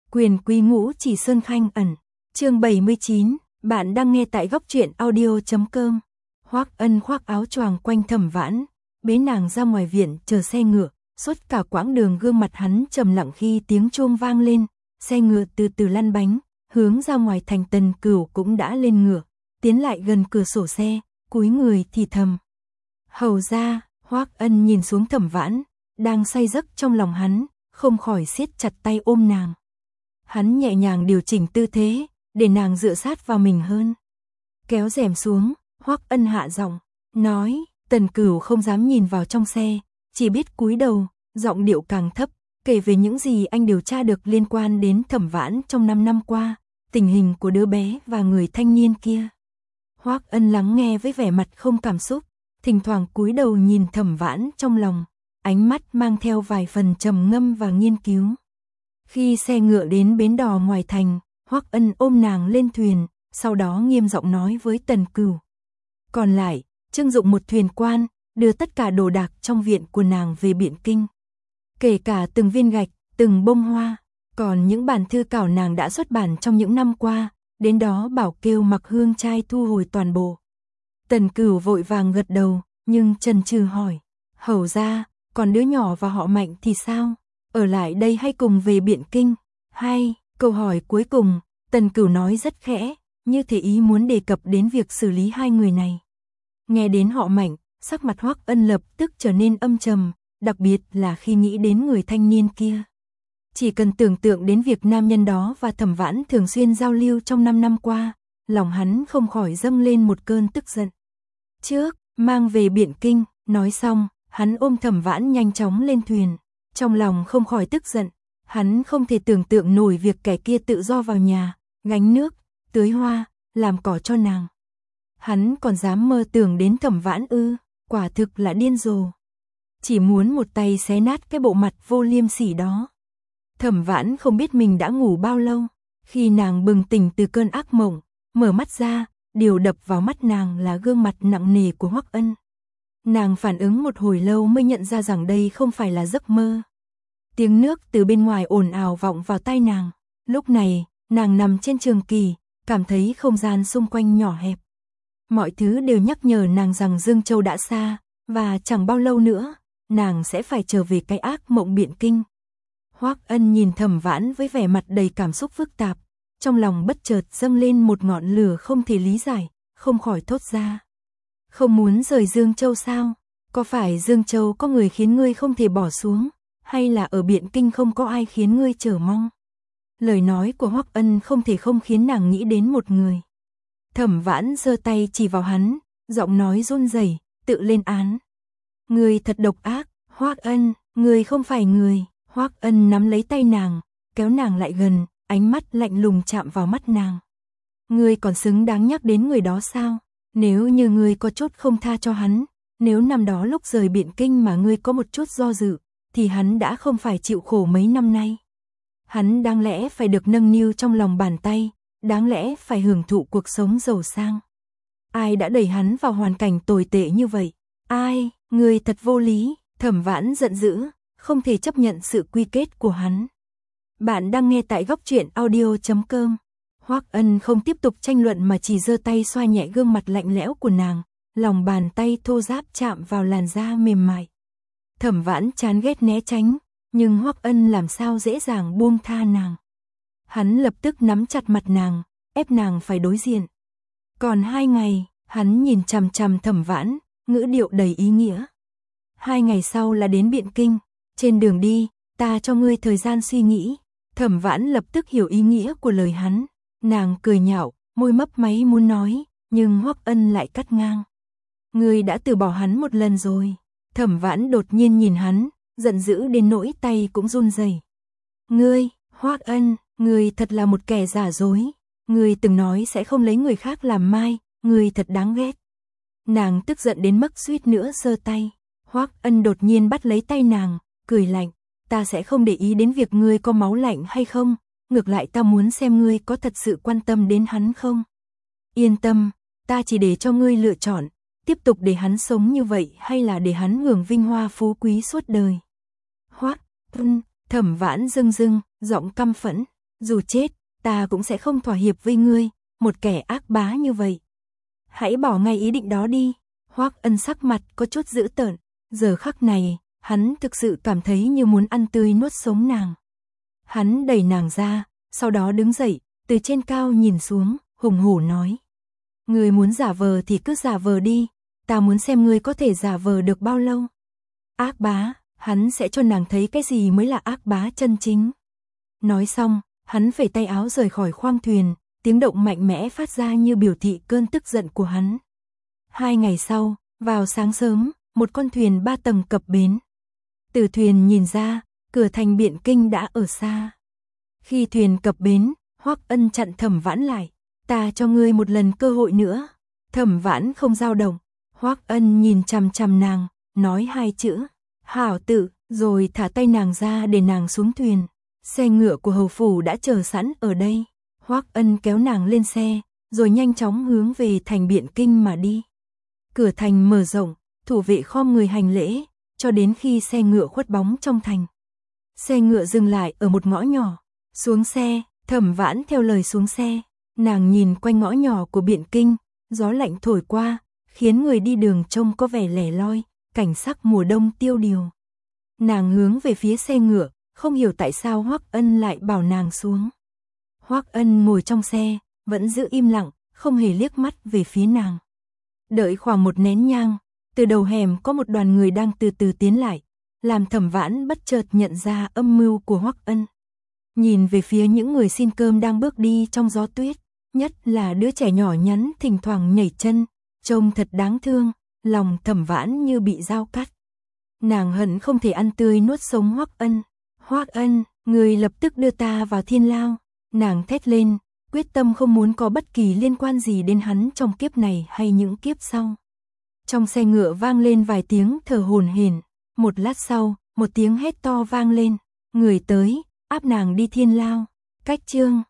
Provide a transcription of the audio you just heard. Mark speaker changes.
Speaker 1: Quyền quý ngũ chỉ sơn khanh ẩn. Chương 79, bạn đang nghe tại góc truyện audio.com. Hoắc Ân khoác áo choàng quanh Thẩm Vãn, bế nàng ra ngoài viện chờ xe ngựa, suốt cả quãng đường gương mặt hắn trầm lặng khi tiếng chuông vang lên, xe ngựa từ từ lăn bánh, hướng ra ngoài thành. Tần Cửu cũng đã lên ngựa, tiến lại gần cửa sổ xe, cúi người thì thầm. Hầu ra. Hoắc Ân nhìn xuống Thẩm Vãn, đang say giấc trong lòng hắn, không khỏi siết chặt tay ôm nàng. Hắn nhẹ nhàng điều chỉnh tư thế, để nàng dựa sát vào mình hơn. Kéo rèm xuống, Hoắc Ân hạ giọng, nói. Tần Cửu không dám nhìn vào trong xe, chỉ biết cúi đầu, giọng điệu càng thấp, kể về những gì anh điều tra được liên quan đến Thẩm Vãn trong 5 năm qua, tình hình của đứa bé và người thanh niên kia. Hoắc Ân lắng nghe với vẻ mặt không cảm xúc, thỉnh thoảng cúi đầu nhìn Thẩm Vãn trong lòng, ánh mắt mang theo vài phần trầm ngâm và nghiên cứu. Khi xe ngựa đến bến đò ngoài thành, Hoắc Ân ôm nàng lên thuyền, sau đó nghiêm giọng nói với Tần Cửu. Còn lại, trưng dụng một thuyền quan, đưa tất cả đồ đạc trong viện của nàng về Biện Kinh. Kể cả từng viên gạch, từng bông hoa, còn những bản thư cảo nàng đã xuất bản trong những năm qua, đến đó bảo kêu Mặc Hương trai thu hồi toàn bộ. Tần Cửu vội vàng gật đầu, nhưng chần chừ hỏi. Hầu ra, còn đứa nhỏ và họ Mạnh thì sao? Ở lại đây hay cùng về Biện Kinh? Hay, câu hỏi cuối cùng, Tần Cửu nói rất khẽ, như thể ý muốn đề cập đến việc xử lý hai người này. Nghe đến họ Mạnh, sắc mặt Hoắc Ân lập tức trở nên âm trầm, đặc biệt là khi nghĩ đến người thanh niên kia. Chỉ cần tưởng tượng đến việc nam nhân đó và Thẩm Vãn thường xuyên giao lưu trong 5 năm qua, lòng hắn không khỏi dâng lên một cơn tức giận. Trước, mang về Biện Kinh, nói xong, hắn ôm Thẩm Vãn nhanh chóng lên thuyền. Trong lòng không khỏi tức giận, hắn không thể tưởng tượng nổi việc kẻ kia tự do vào nhà, gánh nước, tưới hoa, làm cỏ cho nàng. Hắn còn dám mơ tưởng đến Thẩm Vãn ư, quả thực là điên rồ. Chỉ muốn một tay xé nát cái bộ mặt vô liêm sỉ đó. Thẩm Vãn không biết mình đã ngủ bao lâu, khi nàng bừng tỉnh từ cơn ác mộng, mở mắt ra, điều đập vào mắt nàng là gương mặt nặng nề của Hoắc Ân. Nàng phản ứng một hồi lâu mới nhận ra rằng đây không phải là giấc mơ. Tiếng nước từ bên ngoài ồn ào vọng vào tai nàng. Lúc này, nàng nằm trên trường kỳ, cảm thấy không gian xung quanh nhỏ hẹp. Mọi thứ đều nhắc nhở nàng rằng Dương Châu đã xa, và chẳng bao lâu nữa, nàng sẽ phải trở về cái ác mộng Biện Kinh. Hoắc Ân nhìn Thẩm Vãn với vẻ mặt đầy cảm xúc phức tạp, trong lòng bất chợt dâng lên một ngọn lửa không thể lý giải, không khỏi thốt ra. Không muốn rời Dương Châu sao? Có phải Dương Châu có người khiến ngươi không thể bỏ xuống, hay là ở Biện Kinh không có ai khiến ngươi chờ mong? Lời nói của Hoắc Ân không thể không khiến nàng nghĩ đến một người. Thẩm Vãn giơ tay chỉ vào hắn, giọng nói run rẩy, tự lên án. Ngươi thật độc ác, Hoắc Ân, ngươi không phải người. Hoắc Ân nắm lấy tay nàng, kéo nàng lại gần, ánh mắt lạnh lùng chạm vào mắt nàng. Ngươi còn xứng đáng nhắc đến người đó sao? Nếu như ngươi có chút không tha cho hắn, nếu năm đó lúc rời Biện Kinh mà ngươi có một chút do dự, thì hắn đã không phải chịu khổ mấy năm nay. Hắn đáng lẽ phải được nâng niu trong lòng bàn tay, đáng lẽ phải hưởng thụ cuộc sống giàu sang. Ai đã đẩy hắn vào hoàn cảnh tồi tệ như vậy? Ai? Ngươi thật vô lý. Thẩm Vãn giận dữ, không thể chấp nhận sự quy kết của hắn. Bạn đang nghe tại góc truyện audio.com. Hoắc Ân không tiếp tục tranh luận mà chỉ giơ tay xoa nhẹ gương mặt lạnh lẽo của nàng, lòng bàn tay thô ráp chạm vào làn da mềm mại. Thẩm Vãn chán ghét né tránh, nhưng Hoắc Ân làm sao dễ dàng buông tha nàng. Hắn lập tức nắm chặt mặt nàng, ép nàng phải đối diện. Còn 2 ngày, hắn nhìn chằm chằm Thẩm Vãn, ngữ điệu đầy ý nghĩa. 2 ngày sau là đến Biện Kinh, trên đường đi, ta cho ngươi thời gian suy nghĩ. Thẩm Vãn lập tức hiểu ý nghĩa của lời hắn. Nàng cười nhạo, môi mấp máy muốn nói, nhưng Hoắc Ân lại cắt ngang. Ngươi đã từ bỏ hắn một lần rồi. Thẩm Vãn đột nhiên nhìn hắn, giận dữ đến nỗi tay cũng run rẩy. Ngươi, Hoắc Ân, ngươi thật là một kẻ giả dối. Ngươi từng nói sẽ không lấy người khác làm mai, ngươi thật đáng ghét. Nàng tức giận đến mức suýt nữa giơ tay. Hoắc Ân đột nhiên bắt lấy tay nàng, cười lạnh. Ta sẽ không để ý đến việc ngươi có máu lạnh hay không. Ngược lại ta muốn xem ngươi có thật sự quan tâm đến hắn không. Yên tâm, ta chỉ để cho ngươi lựa chọn, tiếp tục để hắn sống như vậy hay là để hắn hưởng vinh hoa phú quý suốt đời. Hoắc Ân, Thẩm Vãn rưng rưng, giọng căm phẫn. Dù chết, ta cũng sẽ không thỏa hiệp với ngươi, một kẻ ác bá như vậy. Hãy bỏ ngay ý định đó đi. Hoắc Ân sắc mặt có chút dữ tợn, giờ khắc này, hắn thực sự cảm thấy như muốn ăn tươi nuốt sống nàng. Hắn đẩy nàng ra, sau đó đứng dậy, từ trên cao nhìn xuống, hùng hổ nói. Ngươi muốn giả vờ thì cứ giả vờ đi, ta muốn xem ngươi có thể giả vờ được bao lâu. Ác bá, hắn sẽ cho nàng thấy cái gì mới là ác bá chân chính. Nói xong, hắn phẩy tay áo rời khỏi khoang thuyền, tiếng động mạnh mẽ phát ra như biểu thị cơn tức giận của hắn. 2 ngày sau, vào sáng sớm, một con thuyền 3 tầng cập bến. Từ thuyền nhìn ra, cửa thành Biện Kinh đã ở xa. Khi thuyền cập bến, Hoắc Ân chặn Thẩm Vãn lại. Ta cho ngươi một lần cơ hội nữa. Thẩm Vãn không dao động. Hoắc Ân nhìn chằm chằm nàng, nói 2 chữ. Hảo tự, rồi thả tay nàng ra để nàng xuống thuyền. Xe ngựa của hầu phủ đã chờ sẵn ở đây. Hoắc Ân kéo nàng lên xe, rồi nhanh chóng hướng về thành Biện Kinh mà đi. Cửa thành mở rộng, thủ vệ khom người hành lễ, cho đến khi xe ngựa khuất bóng trong thành. Xe ngựa dừng lại ở một ngõ nhỏ. Xuống xe, Thẩm Vãn theo lời xuống xe. Nàng nhìn quanh ngõ nhỏ của Biện Kinh, gió lạnh thổi qua, khiến người đi đường trông có vẻ lẻ loi, cảnh sắc mùa đông tiêu điều. Nàng hướng về phía xe ngựa, không hiểu tại sao Hoắc Ân lại bảo nàng xuống. Hoắc Ân ngồi trong xe, vẫn giữ im lặng, không hề liếc mắt về phía nàng. Đợi khoảng một nén nhang, từ đầu hẻm có một đoàn người đang từ từ tiến lại, làm Thẩm Vãn bất chợt nhận ra âm mưu của Hoắc Ân. Nhìn về phía những người xin cơm đang bước đi trong gió tuyết, nhất là đứa trẻ nhỏ nhắn thỉnh thoảng nhảy chân, trông thật đáng thương, lòng Thẩm Vãn như bị dao cắt. Nàng hận không thể ăn tươi nuốt sống Hoắc Ân. Hoắc Ân, người lập tức đưa ta vào thiên lao. Nàng thét lên, quyết tâm không muốn có bất kỳ liên quan gì đến hắn trong kiếp này hay những kiếp sau. Trong xe ngựa vang lên vài tiếng thở hổn hển. Một lát sau, một tiếng hét to vang lên. Người tới, áp nàng đi thiên lao. Cách chương